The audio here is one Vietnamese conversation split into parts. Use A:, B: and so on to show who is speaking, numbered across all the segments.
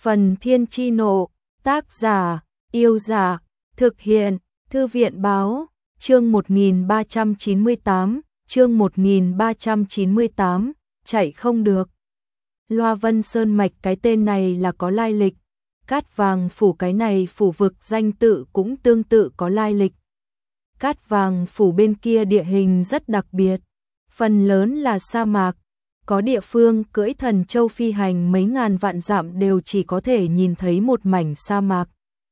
A: Phần Thiên Chi Nộ, tác giả, Yêu Giả, thực hiện, Thư viện Báo, chương 1398, chương 1398, chạy không được. Loa Vân Sơn Mạch cái tên này là có lai lịch, Cát Vàng Phủ cái này phủ vực danh tự cũng tương tự có lai lịch. Cát Vàng Phủ bên kia địa hình rất đặc biệt, phần lớn là sa mạc, có địa phương cưỡi thần châu phi hành mấy ngàn vạn dặm đều chỉ có thể nhìn thấy một mảnh sa mạc.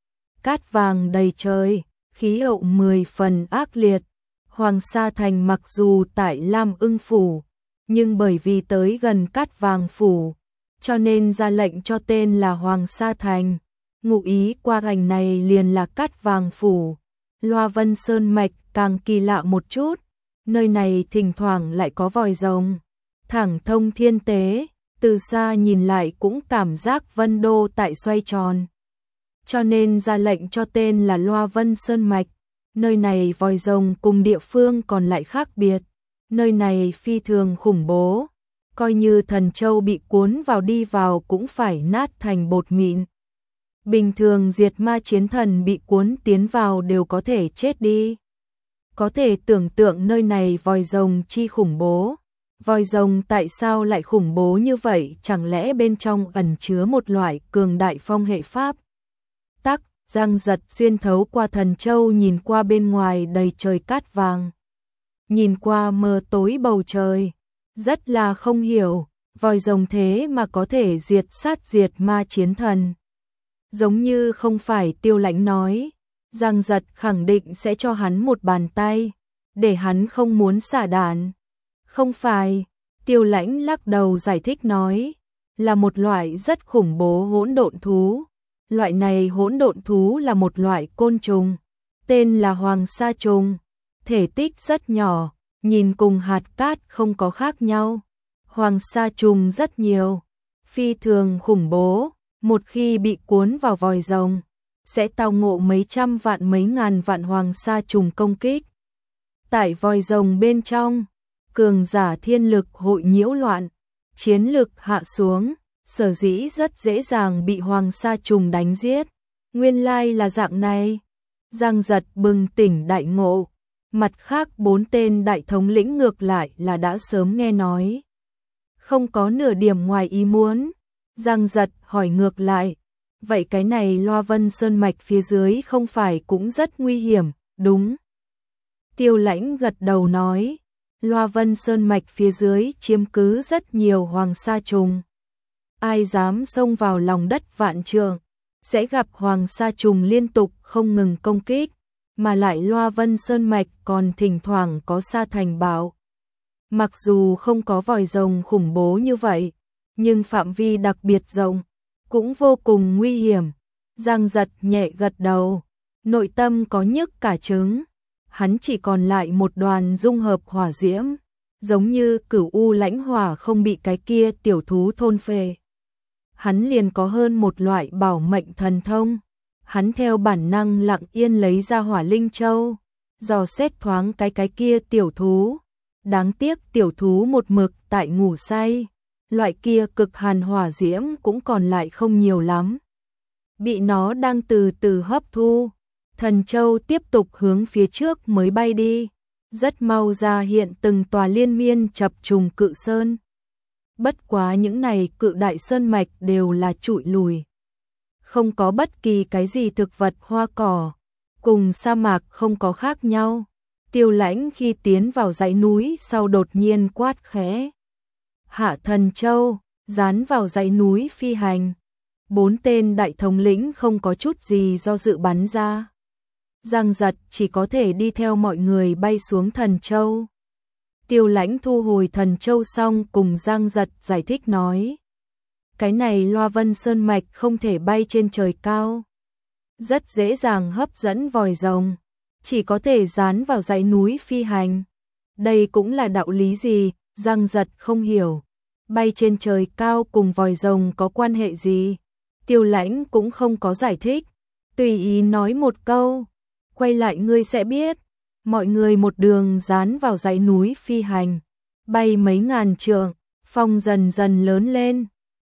A: Cát vàng đầy trời, khí hậu 10 phần ác liệt. Hoàng Sa Thành mặc dù tại Lam Ưng Phủ, nhưng bởi vì tới gần Cát Vàng Phủ, cho nên ra lệnh cho tên là Hoàng Sa Thành. Ngụ ý qua thành này liền là Cát Vàng Phủ. Loa Vân Sơn Mạch càng kỳ lạ một chút, nơi này thỉnh thoảng lại có vòi rồng, thẳng thông thiên tế, từ xa nhìn lại cũng cảm giác vân đô tại xoay tròn. Cho nên ra lệnh cho tên là Loa Vân Sơn Mạch. Nơi này vòi rồng cùng địa phương còn lại khác biệt, nơi này phi thường khủng bố, coi như thần châu bị cuốn vào đi vào cũng phải nát thành bột mịn. Bình thường diệt ma chiến thần bị cuốn tiến vào đều có thể chết đi. Có thể tưởng tượng nơi này vòi rồng chi khủng bố. Vòi rồng tại sao lại khủng bố như vậy, chẳng lẽ bên trong ẩn chứa một loại cường đại phong hệ pháp? Tắc, Giang Giật xuyên thấu qua thần châu nhìn qua bên ngoài đầy trời cát vàng. Nhìn qua mờ tối bầu trời, rất là không hiểu, vòi rồng thế mà có thể diệt ma chiến thần. Giống như không phải Tiêu Lãnh nói, Giang Giật khẳng định sẽ cho hắn một bàn tay, để hắn không muốn xả đạn. Không phải, Tiêu Lãnh lắc đầu giải thích nói, là một loại rất khủng bố hỗn độn thú. Loại này hỗn độn thú là một loại côn trùng, tên là Hoàng Sa trùng, thể tích rất nhỏ, nhìn cùng hạt cát không có khác nhau. Hoàng Sa trùng rất nhiều, phi thường khủng bố, một khi bị cuốn vào vòi rồng, sẽ tao ngộ mấy trăm vạn mấy ngàn vạn Hoàng Sa trùng công kích. Tại vòi rồng bên trong, cường giả thiên lực hội nhiễu loạn, chiến lực hạ xuống, sở dĩ rất dễ dàng bị Hoàng Sa trùng đánh giết. Nguyên lai là dạng này. Giang Giật bừng tỉnh đại ngộ. Mặt khác 4 tên đại thống lĩnh ngược lại là đã sớm nghe nói, không có nửa điểm ngoài ý muốn. Giang Giật hỏi ngược lại, vậy cái này Loa Vân Sơn Mạch phía dưới không phải cũng rất nguy hiểm, đúng? Tiêu Lãnh gật đầu nói, Loa Vân Sơn Mạch phía dưới chiếm cứ rất nhiều Hoàng Sa trùng. Ai dám xông vào lòng đất vạn trượng, sẽ gặp Hoàng Sa trùng liên tục không ngừng công kích, mà lại Loa Vân Sơn Mạch còn thỉnh thoảng có sa thành bạo. Mặc dù không có vòi rồng khủng bố như vậy, nhưng phạm vi đặc biệt rộng, cũng vô cùng nguy hiểm. Giang Giật nhẹ gật đầu, nội tâm có nhức cả trứng. Hắn chỉ còn lại một đoàn dung hợp hỏa diễm, giống như Cửu U Lãnh Hỏa không bị cái kia tiểu thú thôn phệ. Hắn liền có hơn một loại bảo mệnh thần thông. Hắn theo bản năng lặng yên lấy ra Hỏa Linh Châu, dò xét thoáng cái kia tiểu thú. Đáng tiếc tiểu thú một mực tại ngủ say, loại kia cực hàn hỏa diễm cũng còn lại không nhiều lắm. Bị nó đang từ từ hấp thu, thần châu tiếp tục hướng phía trước mới bay đi, rất mau ra hiện từng tòa liên miên chập trùng cự sơn. Bất quá những này cự đại sơn mạch đều là trụi lùi, không có bất kỳ cái gì thực vật hoa cỏ, cùng sa mạc không có khác nhau. Tiêu Lãnh khi tiến vào dãy núi sau đột nhiên quát khẽ, hạ thần châu, dán vào dãy núi phi hành. 4 tên đại thống lĩnh không có chút gì do dự bắn ra. Giang Giật chỉ có thể đi theo mọi người bay xuống thần châu. Tiêu Lãnh thu hồi thần châu xong cùng Giang Giật giải thích nói, cái này Loa Vân Sơn Mạch không thể bay trên trời cao, rất dễ dàng hấp dẫn vòi rồng, chỉ có thể dán vào dãy núi phi hành. Đây cũng là đạo lý gì? Giang Giật không hiểu. Bay trên trời cao cùng vòi rồng có quan hệ gì? Tiêu Lãnh cũng không có giải thích, tùy ý nói một câu, quay lại ngươi sẽ biết. Mọi người một đường dán vào dãy núi phi hành, bay mấy ngàn trượng, phong dần dần lớn lên,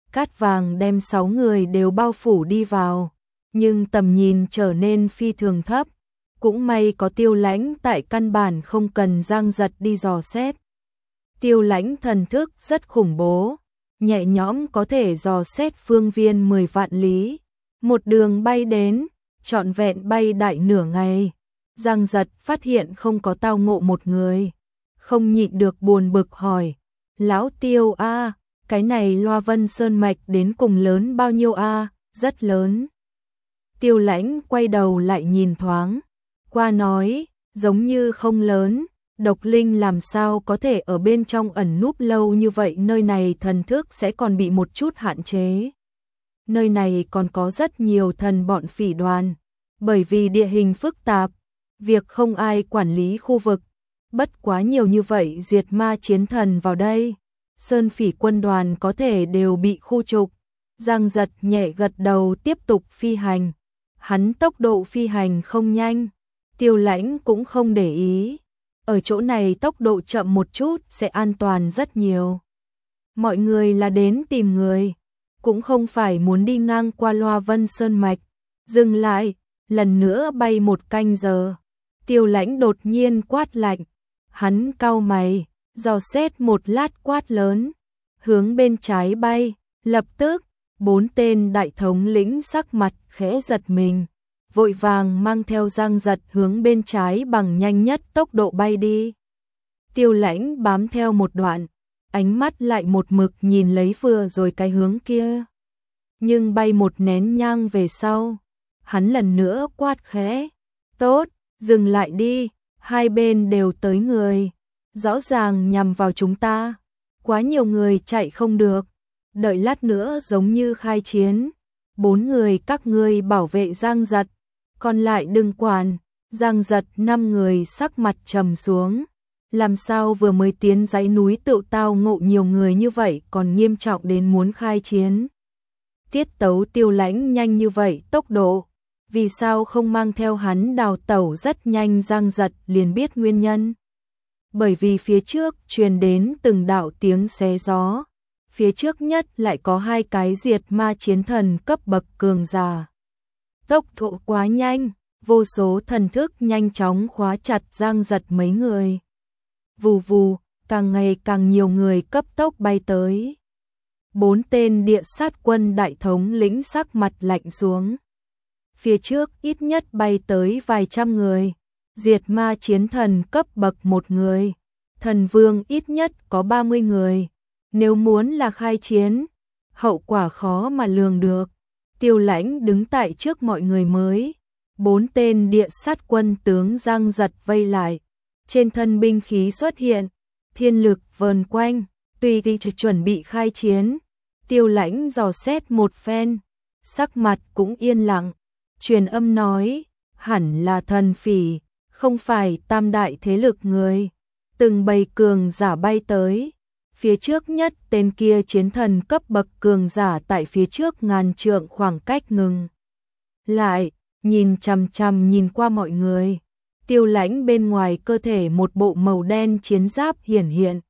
A: cát vàng đem 6 người đều bao phủ đi vào, nhưng tầm nhìn trở nên phi thường thấp. Cũng may có Tiêu Lãnh tại, căn bản không cần Giang Giật đi dò xét. Tiêu Lãnh thần thức rất khủng bố, nhẹ nhõm có thể dò xét phương viên 10 vạn lý. Một đường bay đến, trọn vẹn bay đại nửa ngày. Giang Giật phát hiện không có tao ngộ một người, không nhịn được buồn bực hỏi: "Lão Tiêu a, cái này Loa Vân Sơn mạch đến cùng lớn bao nhiêu a?" "Rất lớn." Tiêu Lãnh quay đầu lại nhìn thoáng qua nói: "Giống như không lớn, độc linh làm sao có thể ở bên trong ẩn núp lâu như vậy, nơi này thần thức sẽ còn bị một chút hạn chế. Nơi này còn có rất nhiều thần bọn phỉ đoàn, bởi vì địa hình phức tạp, việc không ai quản lý khu vực, bất quá nhiều như vậy diệt ma chiến thần vào đây, sơn phỉ quân đoàn có thể đều bị khu trục." Giang Giật nhẹ gật đầu tiếp tục phi hành. Hắn tốc độ phi hành không nhanh, Tiêu Lãnh cũng không để ý. Ở chỗ này tốc độ chậm một chút sẽ an toàn rất nhiều. Mọi người là đến tìm người, cũng không phải muốn đi ngang qua Loa Vân Sơn mạch. Dừng lại, lần nữa bay 1 canh giờ. Tiêu Lãnh đột nhiên quát lạnh. Hắn cau mày, dò xét một lát quát lớn, hướng bên trái bay. Lập tức, 4 tên đại thống lĩnh sắc mặt khẽ giật mình, vội vàng mang theo Giang Giật hướng bên trái bằng nhanh nhất tốc độ bay đi. Tiêu Lãnh bám theo một đoạn, ánh mắt lại một mực nhìn lấy vừa rồi cái hướng kia. Nhưng bay một nén nhang về sau, hắn lần nữa quát khẽ: "Tốt, dừng lại đi, hai bên đều tới người, rõ ràng nhằm vào chúng ta, quá nhiều người chạy không được, đợi lát nữa giống như khai chiến, 4 người các ngươi bảo vệ Giang Giật, còn lại đừng quản." Giang Giật 5 người sắc mặt trầm xuống, làm sao vừa mới tiến dãy núi tự tao ngộ nhiều người như vậy còn nghiêm trọng đến muốn khai chiến. Tiết tấu Tiêu Lãnh nhanh như vậy tốc độ, vì sao không mang theo hắn đào tẩu rất nhanh? Giang Giật liền biết nguyên nhân. Bởi vì phía trước truyền đến từng đạo tiếng xé gió, phía trước nhất lại có 2 cái diệt ma chiến thần cấp bậc cường giả. Tốc độ quá nhanh, vô số thần thức nhanh chóng khóa chặt Giang Giật mấy người. Vù vù, càng ngày càng nhiều người cấp tốc bay tới. 4 tên địa sát quân đại thống lĩnh sắc mặt lạnh xuống. Phía trước ít nhất bay tới vài trăm người, diệt ma chiến thần cấp bậc 1 người, thần vương ít nhất có 30 người. Nếu muốn là khai chiến, hậu quả khó mà lường được. Tiêu Lãnh đứng tại trước mọi người mới. 4 tên địa sát quân tướng Giang Giật vây lại. Trên thân binh khí xuất hiện, thiên lực vờn quanh, tùy thì chuẩn bị khai chiến. Tiêu Lãnh dò xét một phen, sắc mặt cũng yên lặng. Truyền âm nói, hẳn là thần phỉ, không phải tam đại thế lực người. Từng bầy cường giả bay tới. Phía trước nhất tên kia chiến thần cấp bậc cường giả tại phía trước ngàn trượng khoảng cách ngừng lại, nhìn chằm chằm nhìn qua mọi người. Tiêu Lãnh bên ngoài cơ thể một bộ màu đen chiến giáp hiển hiện.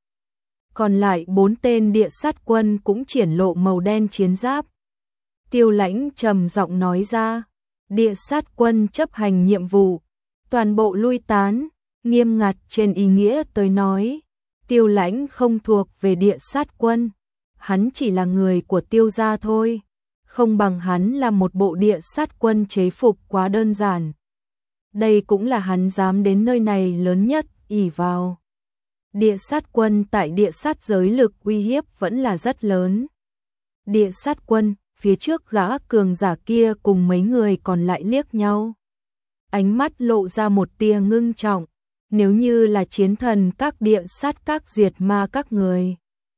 A: Còn lại 4 tên địa sát quân cũng triển lộ màu đen chiến giáp. Tiêu Lãnh trầm giọng nói ra, địa sát quân chấp hành nhiệm vụ, toàn bộ lui tán. Nghiêm ngặt trên ý nghĩa tới nói, Tiêu Lãnh không thuộc về địa sát quân, hắn chỉ là người của Tiêu gia thôi, không bằng hắn là một bộ địa sát quân chế phục quá đơn giản. Đây cũng là hắn dám đến nơi này lớn nhất ỷ vào. Địa sát quân tại địa sát giới lực uy hiếp vẫn là rất lớn. Địa sát quân, phía trước gã cường giả kia cùng mấy người còn lại liếc nhau. Ánh mắt lộ ra một tia ngưng trọng. Nếu như là chiến thần các địa sát các diệt ma các người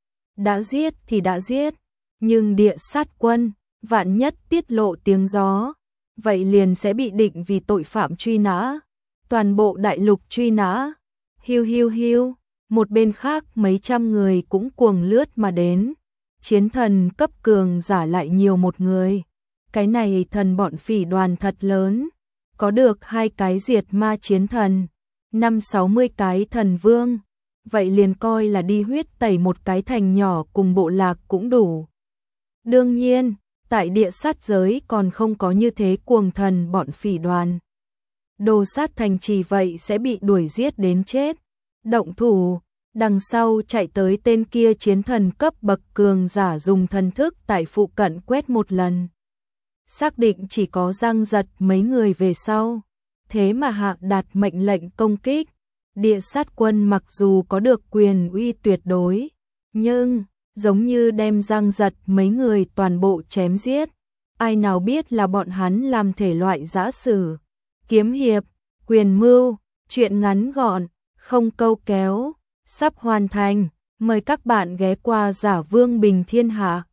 A: đã giết thì đã giết, nhưng địa sát quân, vạn nhất tiết lộ tiếng gió, vậy liền sẽ bị định vì tội phạm truy nã, toàn bộ đại lục truy nã. Hiu hiu hiu, một bên khác mấy trăm người cũng cuồng lướt mà đến, chiến thần cấp cường giả lại nhiều một người. Cái này thần bọn phỉ đoàn thật lớn, có được 2 cái diệt ma chiến thần, 50-60 cái thần vương, vậy liền coi là đi huyết tẩy một cái thành nhỏ cùng bộ lạc cũng đủ. Đương nhiên, tại địa sát giới còn không có như thế cuồng thần bọn phỉ đoàn. Đồ sát thành trì vậy sẽ bị đuổi giết đến chết. Động thủ, đằng sau chạy tới tên kia chiến thần cấp bậc cường giả dùng thần thức tại phụ cận quét một lần. Xác định chỉ có Giang Giật mấy người về sau. Thế mà Hạ đạt mệnh lệnh công kích. Địa sát quân mặc dù có được quyền uy tuyệt đối, nhưng giống như đem Giang Giật mấy người toàn bộ chém giết. Ai nào biết là bọn hắn làm thể loại giã sử, kiếm hiệp, quyền mưu, chuyện ngắn gọn, không câu kéo, sắp hoàn thành. Mời các bạn ghé qua Giả Vương Bình Thiên Hạ.